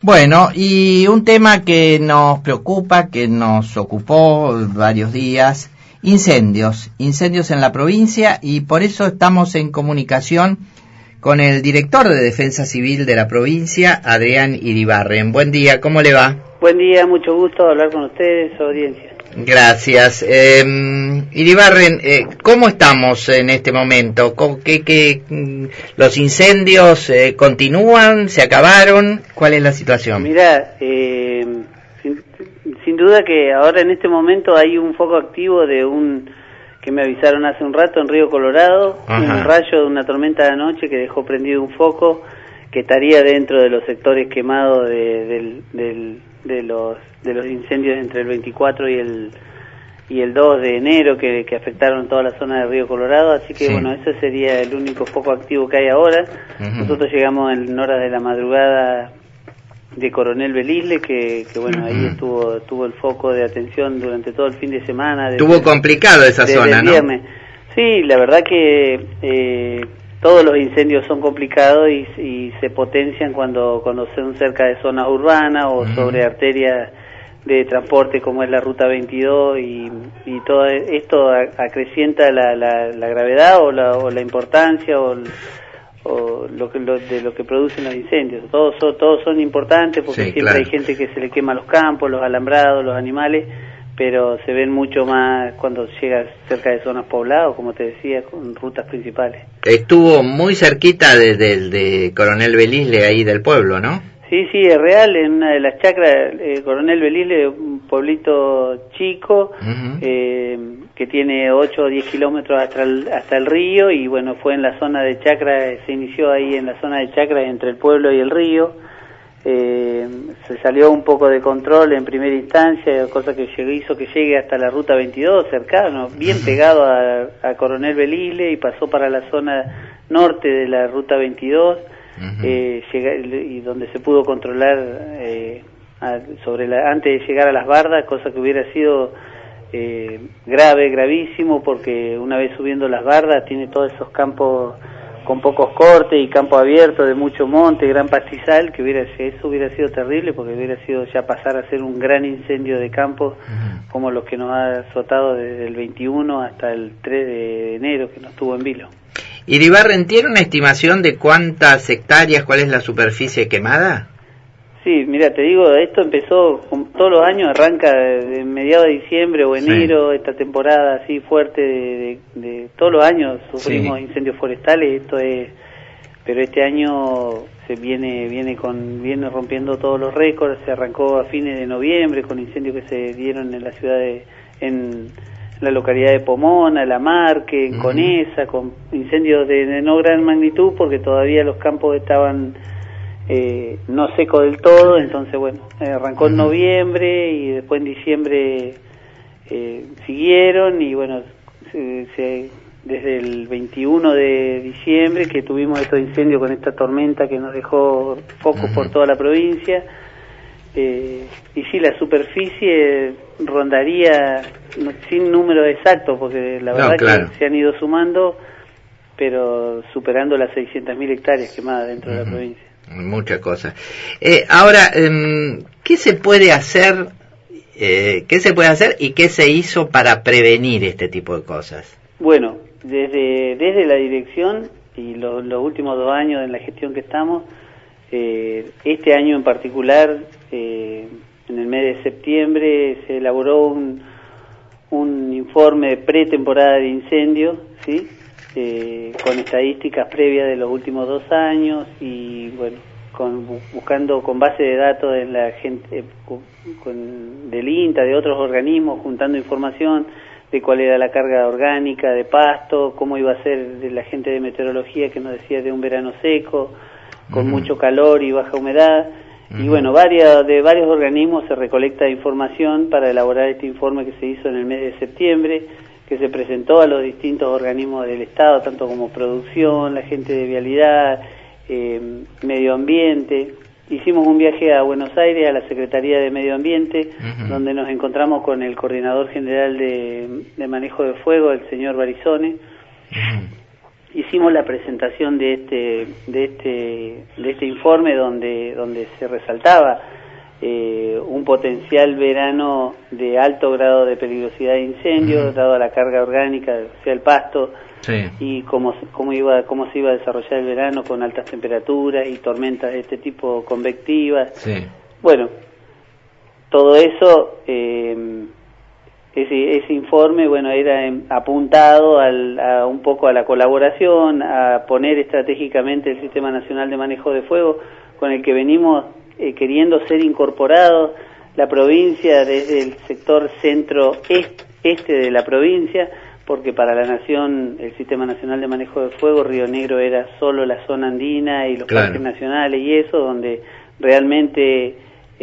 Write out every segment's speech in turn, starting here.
Bueno, y un tema que nos preocupa, que nos ocupó varios días, incendios en la provincia, y por eso estamos en comunicación con el director de Defensa Civil de la provincia, Adrián Iribarren. Buen día, ¿cómo le va? Buen día, mucho gusto hablar con ustedes, su audiencia. Gracias. Iribarren, ¿cómo estamos en este momento? ¿Los incendios continúan? ¿Se acabaron? ¿Cuál es la situación? Mirá, sin duda que ahora en este momento hay un foco activo que me avisaron hace un rato en Río Colorado, un rayo de una tormenta de anoche que dejó prendido un foco que estaría dentro de los sectores quemados de los incendios entre el 24 y el 2 de enero que afectaron toda la zona de Río Colorado, así que sí. Bueno, ese sería el único foco activo que hay ahora. Nosotros llegamos en horas de la madrugada de Coronel Belisle, que bueno, ahí tuvo el foco de atención durante todo el fin de semana. Estuvo complicado esa zona, ¿no? Sí, la verdad que todos los incendios son complicados y se potencian cuando son cerca de zonas urbanas o sobre arterias de transporte como es la Ruta 22 y todo esto acrecienta la gravedad o la importancia o de lo que producen los incendios. Todos son importantes porque sí, siempre hay gente que se le quema los campos, los alambrados, los animales, pero se ven mucho más cuando llegas cerca de zonas pobladas, como te decía, con rutas principales. Estuvo muy cerquita de Coronel Belisle, ahí del pueblo, ¿no? Sí, es real, en una de las chacras, Coronel Belisle, un pueblito chico, que tiene 8 o 10 kilómetros hasta el río, y bueno, fue en la zona de chacra, se inició ahí en la zona de chacra entre el pueblo y el río. Se salió un poco de control en primera instancia, cosa que hizo que llegue hasta la Ruta 22, cercano, bien pegado a Coronel Belisle, y pasó para la zona norte de la Ruta 22, y donde se pudo controlar antes de llegar a las bardas, cosa que hubiera sido gravísimo, porque una vez subiendo las bardas tiene todos esos campos con pocos cortes y campo abierto de mucho monte, gran pastizal, eso hubiera sido terrible, porque hubiera sido ya pasar a ser un gran incendio de campo, como los que nos ha azotado desde el 21 hasta el 3 de enero, que nos tuvo en vilo. ¿Iribarren tiene una estimación de cuántas hectáreas, cuál es la superficie quemada? Sí, mira, te digo, esto empezó todos los años, arranca de mediados de diciembre o enero, esta temporada así fuerte de todos los años sufrimos incendios forestales, pero este año se viene rompiendo todos los récords. Se arrancó a fines de noviembre con incendios que se dieron en la ciudad en la localidad de Pomona, La Marque, en Conesa, con incendios de no gran magnitud, porque todavía los campos estaban no seco del todo, entonces bueno, arrancó en noviembre y después en diciembre siguieron, y bueno, desde el 21 de diciembre que tuvimos estos incendios con esta tormenta que nos dejó focos por toda la provincia, y sí, la superficie rondaría, sin número exacto, porque la verdad que se han ido sumando, pero superando las 600.000 hectáreas quemadas dentro de la provincia. Muchas cosas. Ahora, ¿qué se puede hacer? ¿Qué se puede hacer y qué se hizo para prevenir este tipo de cosas? Bueno, desde la dirección y los últimos 2 años en la gestión que estamos, este año en particular, en el mes de septiembre se elaboró un informe de pretemporada de incendios, ¿sí? Con estadísticas previas de los últimos 2 años, y bueno, buscando con base de datos de la gente, del INTA, de otros organismos, juntando información de cuál era la carga orgánica de pasto, cómo iba a ser de la gente de meteorología que nos decía de un verano seco, con mucho calor y baja humedad, y bueno, de varios organismos se recolecta información para elaborar este informe que se hizo en el mes de septiembre, que se presentó a los distintos organismos del Estado, tanto como producción, la gente de vialidad, medio ambiente. Hicimos un viaje a Buenos Aires, a la Secretaría de Medio Ambiente, donde nos encontramos con el Coordinador General de Manejo de Fuego, el señor Barizone, hicimos la presentación de este informe donde se resaltaba un potencial verano de alto grado de peligrosidad de incendio, dado a la carga orgánica, o sea, el pasto, y cómo se iba a desarrollar el verano con altas temperaturas y tormentas de este tipo convectivas. Bueno, todo eso, ese informe, bueno, era apuntado a un poco a la colaboración, a poner estratégicamente el Sistema Nacional de Manejo de Fuego, con el que venimos queriendo ser incorporados, la provincia desde el sector centro-este de la provincia, porque para la Nación, el Sistema Nacional de Manejo de Fuego, Río Negro era solo la zona andina y los parques nacionales y eso, donde realmente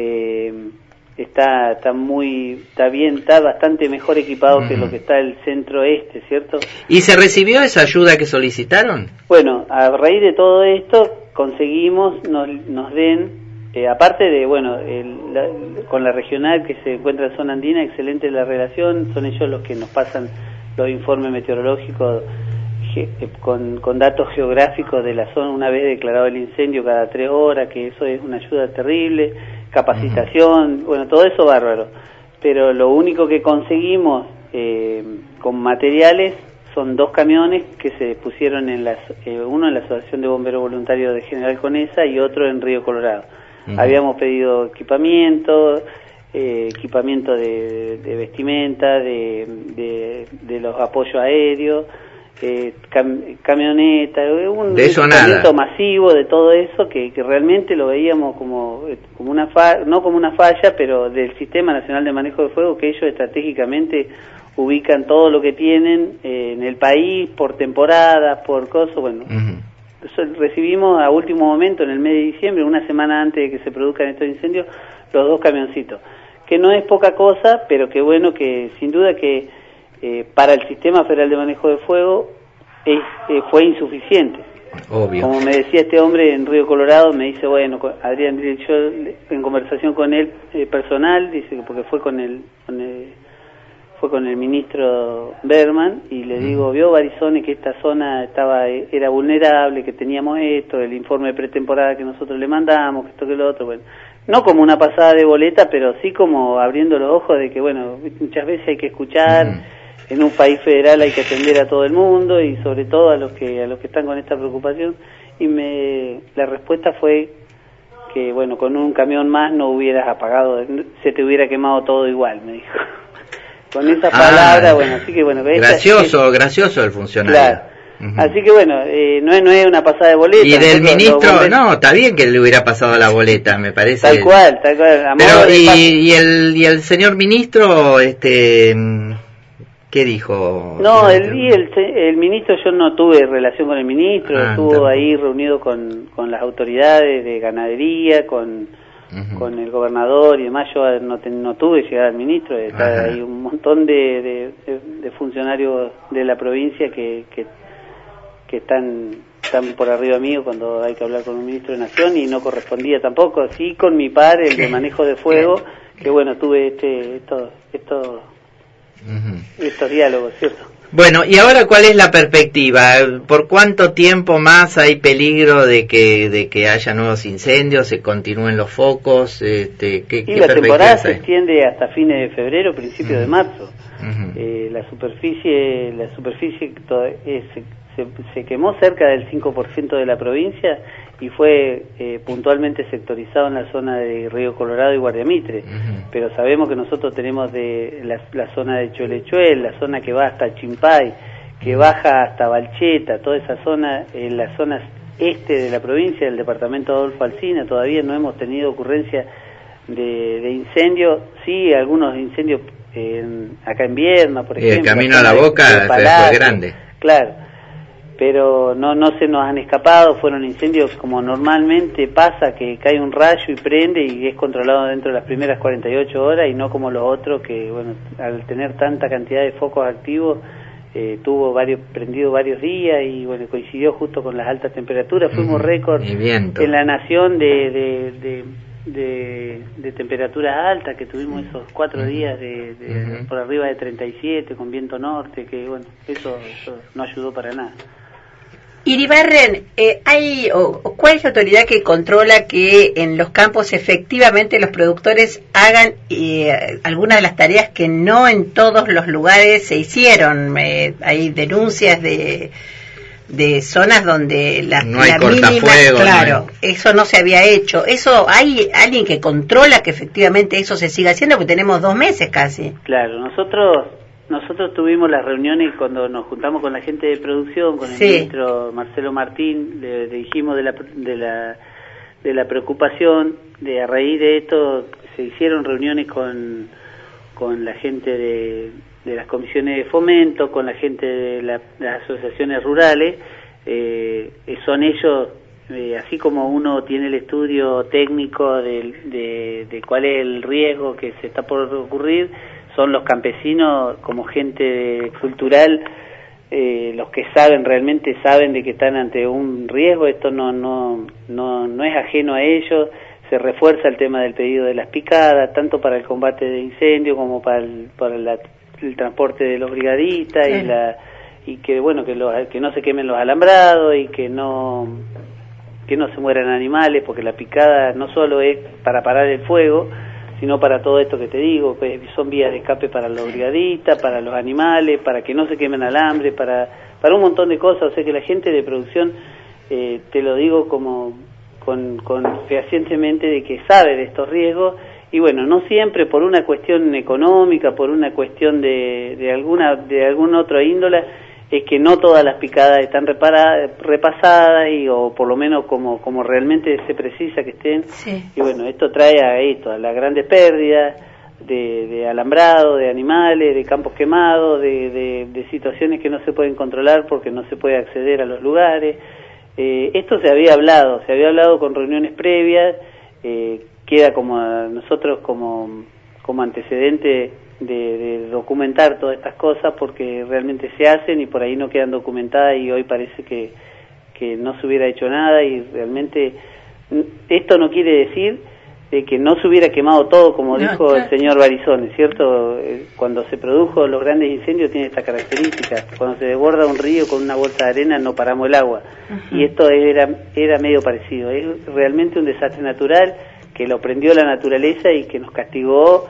está bastante mejor equipado que lo que está el centro-este, ¿cierto? ¿Y se recibió esa ayuda que solicitaron? Bueno, a raíz de todo esto conseguimos nos den, aparte de, bueno, con la regional que se encuentra en zona andina, excelente la relación, son ellos los que nos pasan los informes meteorológicos con datos geográficos de la zona una vez declarado el incendio cada 3 horas, que eso es una ayuda terrible, capacitación, bueno, todo eso bárbaro, pero lo único que conseguimos con materiales son 2 camiones que se pusieron uno en la Asociación de Bomberos Voluntarios de General Conesa y otro en Río Colorado. Habíamos pedido equipamiento de vestimenta, de los apoyos aéreos, camioneta, un equipamiento masivo de todo eso que realmente lo veíamos como una no como una falla, pero del Sistema Nacional de Manejo de Fuego, que ellos estratégicamente ubican todo lo que tienen en el país por temporadas, por cosas, bueno. Recibimos a último momento, en el mes de diciembre, una semana antes de que se produzcan estos incendios, los 2 camioncitos, que no es poca cosa, pero que bueno, que sin duda que para el Sistema Federal de Manejo de Fuego fue insuficiente. Obvio. Como me decía este hombre en Río Colorado, me dice, bueno, Adrián, yo en conversación con él personal, dice que porque fue con el ministro Berman, y le digo, vio Barizone que esta zona era vulnerable, que teníamos esto, el informe de pretemporada que nosotros le mandamos, que esto que lo otro, bueno, no como una pasada de boleta, pero sí como abriendo los ojos de que, bueno, muchas veces hay que escuchar, en un país federal hay que atender a todo el mundo y sobre todo a los que están con esta preocupación, y la respuesta fue que, bueno, con un camión más no hubieras apagado, se te hubiera quemado todo igual, me dijo. Con esa palabra, bueno, así que bueno. Gracioso el funcionario. Claro. Así que bueno, no es una pasada de boleta. Y del ministro, no, está bien que le hubiera pasado la boleta, me parece. Tal cual. Pero, y el señor ministro, ¿qué dijo? No, el ministro, yo no tuve relación con el ministro, estuvo ahí reunido con las autoridades de ganadería, con el gobernador y demás. Yo no tuve llegada al ministro, está ahí un montón de funcionarios de la provincia que están por arriba mío cuando hay que hablar con un ministro de Nación, y no correspondía tampoco, sí con mi par, el de manejo de fuego, que bueno, tuve estos diálogos, ¿cierto? Bueno, y ahora, ¿cuál es la perspectiva? ¿Por cuánto tiempo más hay peligro de que haya nuevos incendios, se continúen los focos? ¿Qué la temporada se extiende hasta fines de febrero, principios de marzo. La superficie se quemó cerca del 5% de la provincia y fue puntualmente sectorizado en la zona de Río Colorado y Guardiamitre, pero sabemos que nosotros tenemos de la zona de Cholechuel, la zona que va hasta Chimpay, que baja hasta Balcheta, toda esa zona, en las zonas este de la provincia, del departamento de Adolfo Alsina, todavía no hemos tenido ocurrencia de incendios, sí, algunos incendios acá en Vierma, por ejemplo. El camino a la Boca fue grande. Claro. Pero no se nos han escapado, fueron incendios como normalmente pasa, que cae un rayo y prende y es controlado dentro de las primeras 48 horas, y no como los otros que, bueno, al tener tanta cantidad de focos activos, prendido varios días, y bueno, coincidió justo con las altas temperaturas, fuimos récord en la nación de temperaturas altas, que tuvimos esos 4 días por arriba de 37 con viento norte, que bueno, eso no ayudó para nada. Iribarren, ¿cuál es la autoridad que controla que en los campos efectivamente los productores hagan algunas de las tareas que no en todos los lugares se hicieron? Hay denuncias de zonas donde no hay cortafuegos, claro, eso no se había hecho. ¿Eso hay alguien que controla que efectivamente eso se siga haciendo? Porque tenemos 2 meses casi. Claro, nosotros tuvimos las reuniones cuando nos juntamos con la gente de producción, con el ministro Marcelo Martín, le dijimos de la preocupación, a raíz de esto se hicieron reuniones con la gente de las comisiones de fomento, con la gente de las asociaciones rurales. Son ellos, así como uno tiene el estudio técnico de cuál es el riesgo que se está por ocurrir, son los campesinos como gente cultural, los que realmente saben de que están ante un riesgo. Esto no es ajeno a ellos. Se refuerza el tema del pedido de las picadas, tanto para el combate de incendios como para el transporte de los brigadistas, y que bueno, que no se quemen los alambrados y que no se mueran animales, porque la picada no solo es para parar el fuego, sino para todo esto que te digo, pues son vías de escape para los brigadistas, para los animales, para que no se quemen alambre, para un montón de cosas. O sea que la gente de producción, te lo digo como con fehacientemente, de que sabe de estos riesgos. Y bueno, no siempre por una cuestión económica, por una cuestión de algún otro índole, es que no todas las picadas están repasadas, o por lo menos como realmente se precisa que estén. Sí. Y bueno, esto trae a las grandes pérdidas de alambrado, de animales, de campos quemados, de situaciones que no se pueden controlar porque no se puede acceder a los lugares. Esto se había hablado con reuniones previas. Queda como a nosotros como antecedente de documentar todas estas cosas, porque realmente se hacen y por ahí no quedan documentadas, y hoy parece que no se hubiera hecho nada. Y realmente esto no quiere decir de que no se hubiera quemado todo, como dijo el señor Barizone, ¿cierto? Cuando se produjo los grandes incendios tiene esta característica: cuando se desborda un río con una bolsa de arena no paramos el agua. Y esto era medio parecido. Es realmente un desastre natural que lo prendió la naturaleza y que nos castigó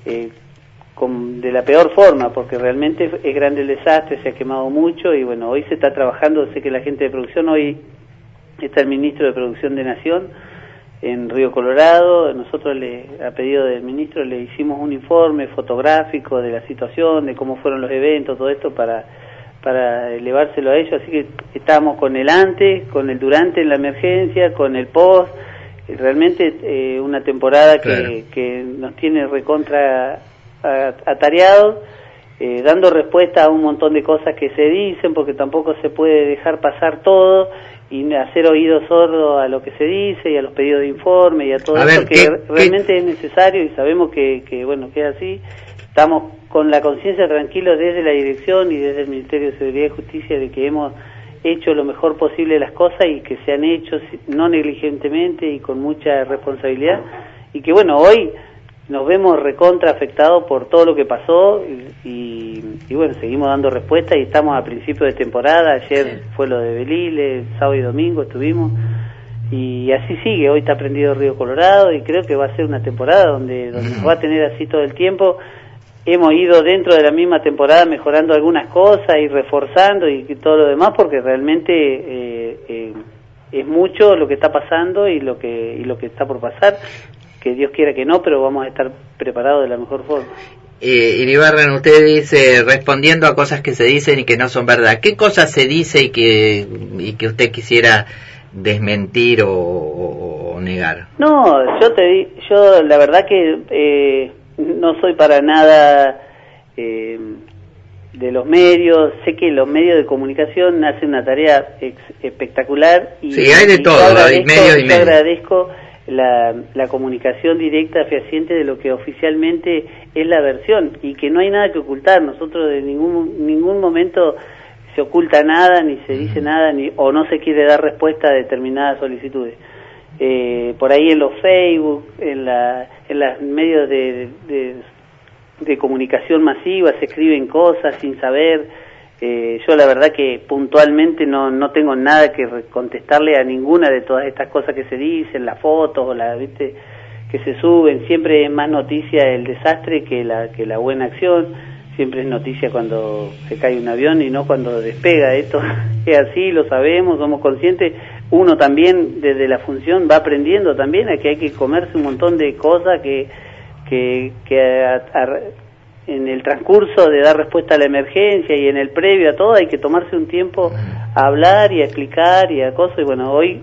de la peor forma, porque realmente es grande el desastre, se ha quemado mucho. Y bueno, hoy se está trabajando, sé que la gente de producción, hoy está el ministro de Producción de Nación en Río Colorado. Nosotros, a pedido del ministro, le hicimos un informe fotográfico de la situación, de cómo fueron los eventos, todo esto para elevárselo a ellos. Así que estábamos con el antes, con el durante en la emergencia, con el post. Realmente una temporada que nos tiene recontra atareados, dando respuesta a un montón de cosas que se dicen, porque tampoco se puede dejar pasar todo y hacer oídos sordos a lo que se dice y a los pedidos de informe y a todo eso que realmente es necesario, y sabemos que bueno, que es así. Estamos con la conciencia tranquilos desde la dirección y desde el Ministerio de Seguridad y Justicia de que hemos hecho lo mejor posible las cosas, y que se han hecho no negligentemente y con mucha responsabilidad, y que bueno, hoy nos vemos recontra afectados por todo lo que pasó, y bueno, seguimos dando respuesta, y estamos a principio de temporada. Ayer fue lo de Beliles, sábado y domingo estuvimos, y así sigue. Hoy está prendido Río Colorado, y creo que va a ser una temporada donde nos va a tener así todo el tiempo. Hemos ido dentro de la misma temporada mejorando algunas cosas y reforzando y todo lo demás, porque realmente es mucho lo que está pasando y lo que está por pasar. Que Dios quiera que no, pero vamos a estar preparados de la mejor forma. Iribarren, usted dice, respondiendo a cosas que se dicen y que no son verdad, ¿qué cosas se dice y que usted quisiera desmentir o negar? No, yo la verdad que no soy para nada de los medios. Sé que los medios de comunicación hacen una tarea espectacular, y sí, hay de todo, hay medios y medios. Agradezco la comunicación directa, fehaciente de lo que oficialmente es la versión, y que no hay nada que ocultar. Nosotros de ningún momento se oculta nada, ni se dice nada, o no se quiere dar respuesta a determinadas solicitudes. Por ahí en los Facebook, en los medios de comunicación masiva se escriben cosas sin saber. Yo la verdad que puntualmente no tengo nada que contestarle a ninguna de todas estas cosas que se dicen, las fotos o ¿viste? Que se suben. Siempre es más noticia el desastre que la buena acción. Siempre es noticia cuando se cae un avión y no cuando despega. Esto es así, lo sabemos, somos conscientes. Uno también desde la función va aprendiendo también a que hay que comerse un montón de cosas que en el transcurso de dar respuesta a la emergencia y en el previo a todo hay que tomarse un tiempo a hablar y a explicar y a cosas. Y bueno, hoy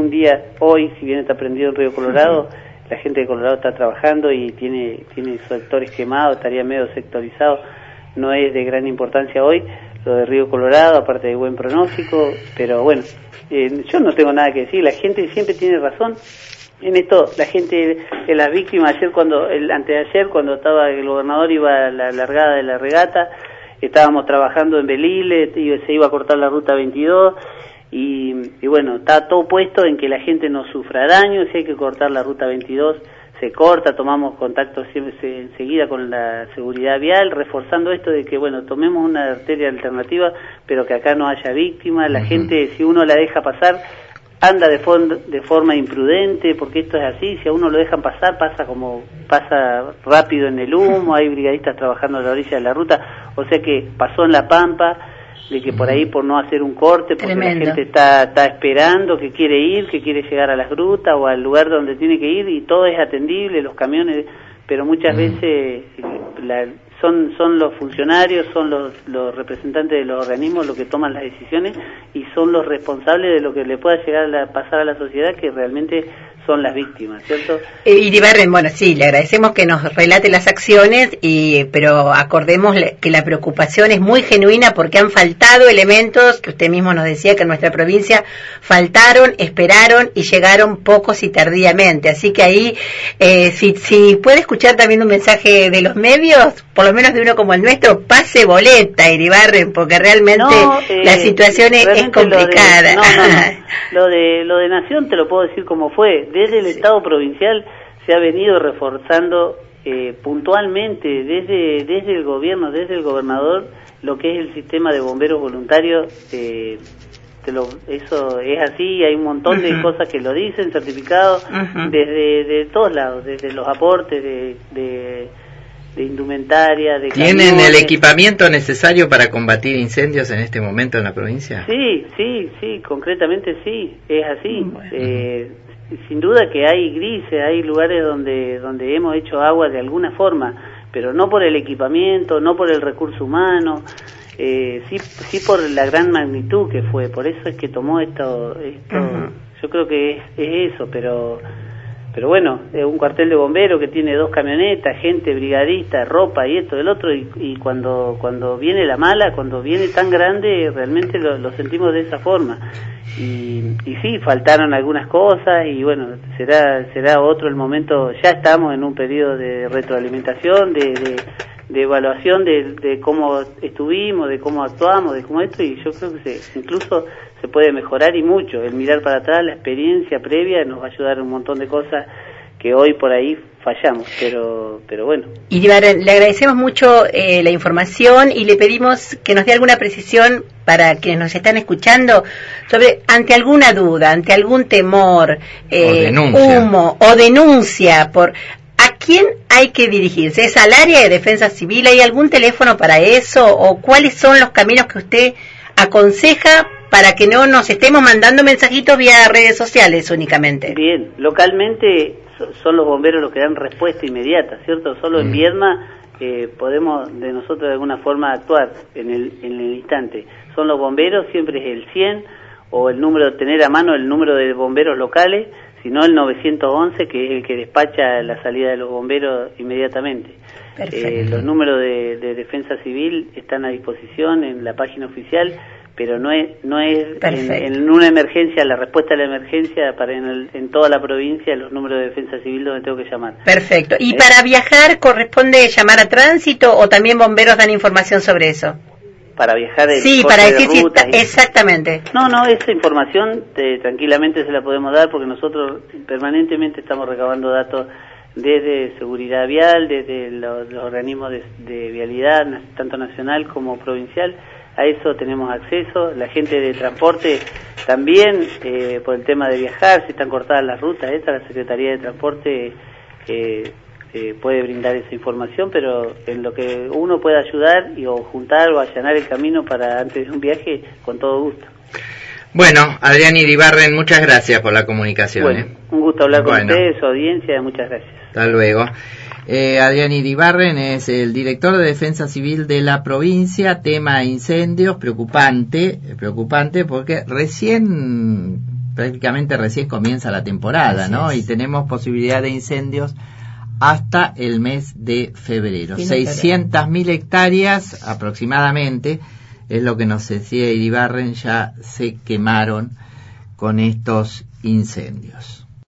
si bien está prendido en Río Colorado, la gente de Colorado está trabajando y tiene sectores quemados, estaría medio sectorizado. No es de gran importancia hoy lo de Río Colorado, aparte de buen pronóstico, pero bueno, yo no tengo nada que decir. La gente siempre tiene razón en esto. La gente de las víctimas, anteayer cuando estaba el gobernador iba a la largada de la regata, estábamos trabajando en Beliles, se iba a cortar la ruta 22 y bueno, está todo puesto en que la gente no sufra daño. Si hay que cortar la ruta 22 se corta, tomamos contacto siempre enseguida con la seguridad vial, reforzando esto de que bueno, tomemos una arteria alternativa, pero que acá no haya víctimas. La gente, si uno la deja pasar, anda de forma imprudente, porque esto es así. Si a uno lo dejan pasar, pasa rápido en el humo. Hay brigadistas trabajando a la orilla de la ruta, o sea que pasó en La Pampa, de que por ahí, por no hacer un corte, porque Tremendo. La gente está esperando, que quiere llegar a las grutas o al lugar donde tiene que ir, y todo es atendible, los camiones, pero muchas veces son los funcionarios, son los representantes de los organismos los que toman las decisiones y son los responsables de lo que le pueda llegar a pasar a la sociedad, que realmente son las víctimas, ¿cierto? Iribarren, bueno, sí, le agradecemos que nos relate las acciones, pero acordemos que la preocupación es muy genuina porque han faltado elementos que usted mismo nos decía que en nuestra provincia faltaron, esperaron y llegaron pocos y tardíamente. Así que ahí, si puede escuchar también un mensaje de los medios, por lo menos de uno como el nuestro, pase boleta, Iribarren, porque realmente la situación es complicada. Lo de Nación te lo puedo decir como fue. Desde el Estado provincial se ha venido reforzando puntualmente desde el gobierno, desde el gobernador, lo que es el sistema de bomberos voluntarios. Eso es así, hay un montón de cosas que lo dicen, certificados desde todos lados, desde los aportes de indumentaria, de ¿Tienen camiones. el equipamiento necesario para combatir incendios en este momento en la provincia? Sí, concretamente sí, es así. Bueno. Sin duda que hay grises, hay lugares donde hemos hecho agua de alguna forma, pero no por el equipamiento, no por el recurso humano, sí por la gran magnitud que fue. Por eso es que tomó esto. Yo creo que es eso, pero bueno, un cuartel de bomberos que tiene 2 camionetas, gente brigadista, ropa y esto del otro, y cuando viene la mala, cuando viene tan grande, realmente lo sentimos de esa forma. Y sí, faltaron algunas cosas y bueno, será otro el momento. Ya estamos en un periodo de retroalimentación, de evaluación de cómo estuvimos, de cómo actuamos, de cómo esto, y yo creo que incluso se puede mejorar y mucho. El mirar para atrás, la experiencia previa nos va a ayudar un montón de cosas que hoy por ahí fallamos, pero bueno. Y le agradecemos mucho la información y le pedimos que nos dé alguna precisión para quienes nos están escuchando sobre, ante alguna duda, ante algún temor, humo o denuncia ¿a quién hay que dirigirse? ¿Es al área de defensa civil? ¿Hay algún teléfono para eso? ¿O cuáles son los caminos que usted aconseja para que no nos estemos mandando mensajitos vía redes sociales únicamente? Bien, localmente son los bomberos los que dan respuesta inmediata, ¿cierto? Solo en Viedma podemos de nosotros de alguna forma actuar en el instante. Son los bomberos, siempre es el 100 o el número, tener a mano el número de bomberos locales, sino el 911, que es el que despacha la salida de los bomberos inmediatamente. Los números de defensa civil están a disposición en la página oficial, pero no es en una emergencia, la respuesta a la emergencia en toda la provincia, los números de defensa civil donde tengo que llamar. Perfecto. ¿Y para viajar corresponde llamar a tránsito o también bomberos dan información sobre eso? Para viajar para decir si exactamente. No, esa información tranquilamente se la podemos dar porque nosotros permanentemente estamos recabando datos desde seguridad vial, desde los organismos de vialidad, tanto nacional como provincial. a eso tenemos acceso. La gente de transporte también, por el tema de viajar, si están cortadas las rutas, la Secretaría de Transporte puede brindar esa información, pero en lo que uno pueda ayudar o juntar o allanar el camino para antes de un viaje, con todo gusto. Bueno, Adrián Iribarren, muchas gracias por la comunicación. Bueno, un gusto hablar con ustedes, su audiencia, muchas gracias. Hasta luego. Adrián Iribarren es el director de Defensa Civil de la provincia. Tema incendios, preocupante porque prácticamente recién comienza la temporada, ¿no? Y tenemos posibilidad de incendios hasta el mes de febrero. 600.000 hectáreas aproximadamente, es lo que nos decía Iribarren, ya se quemaron con estos incendios.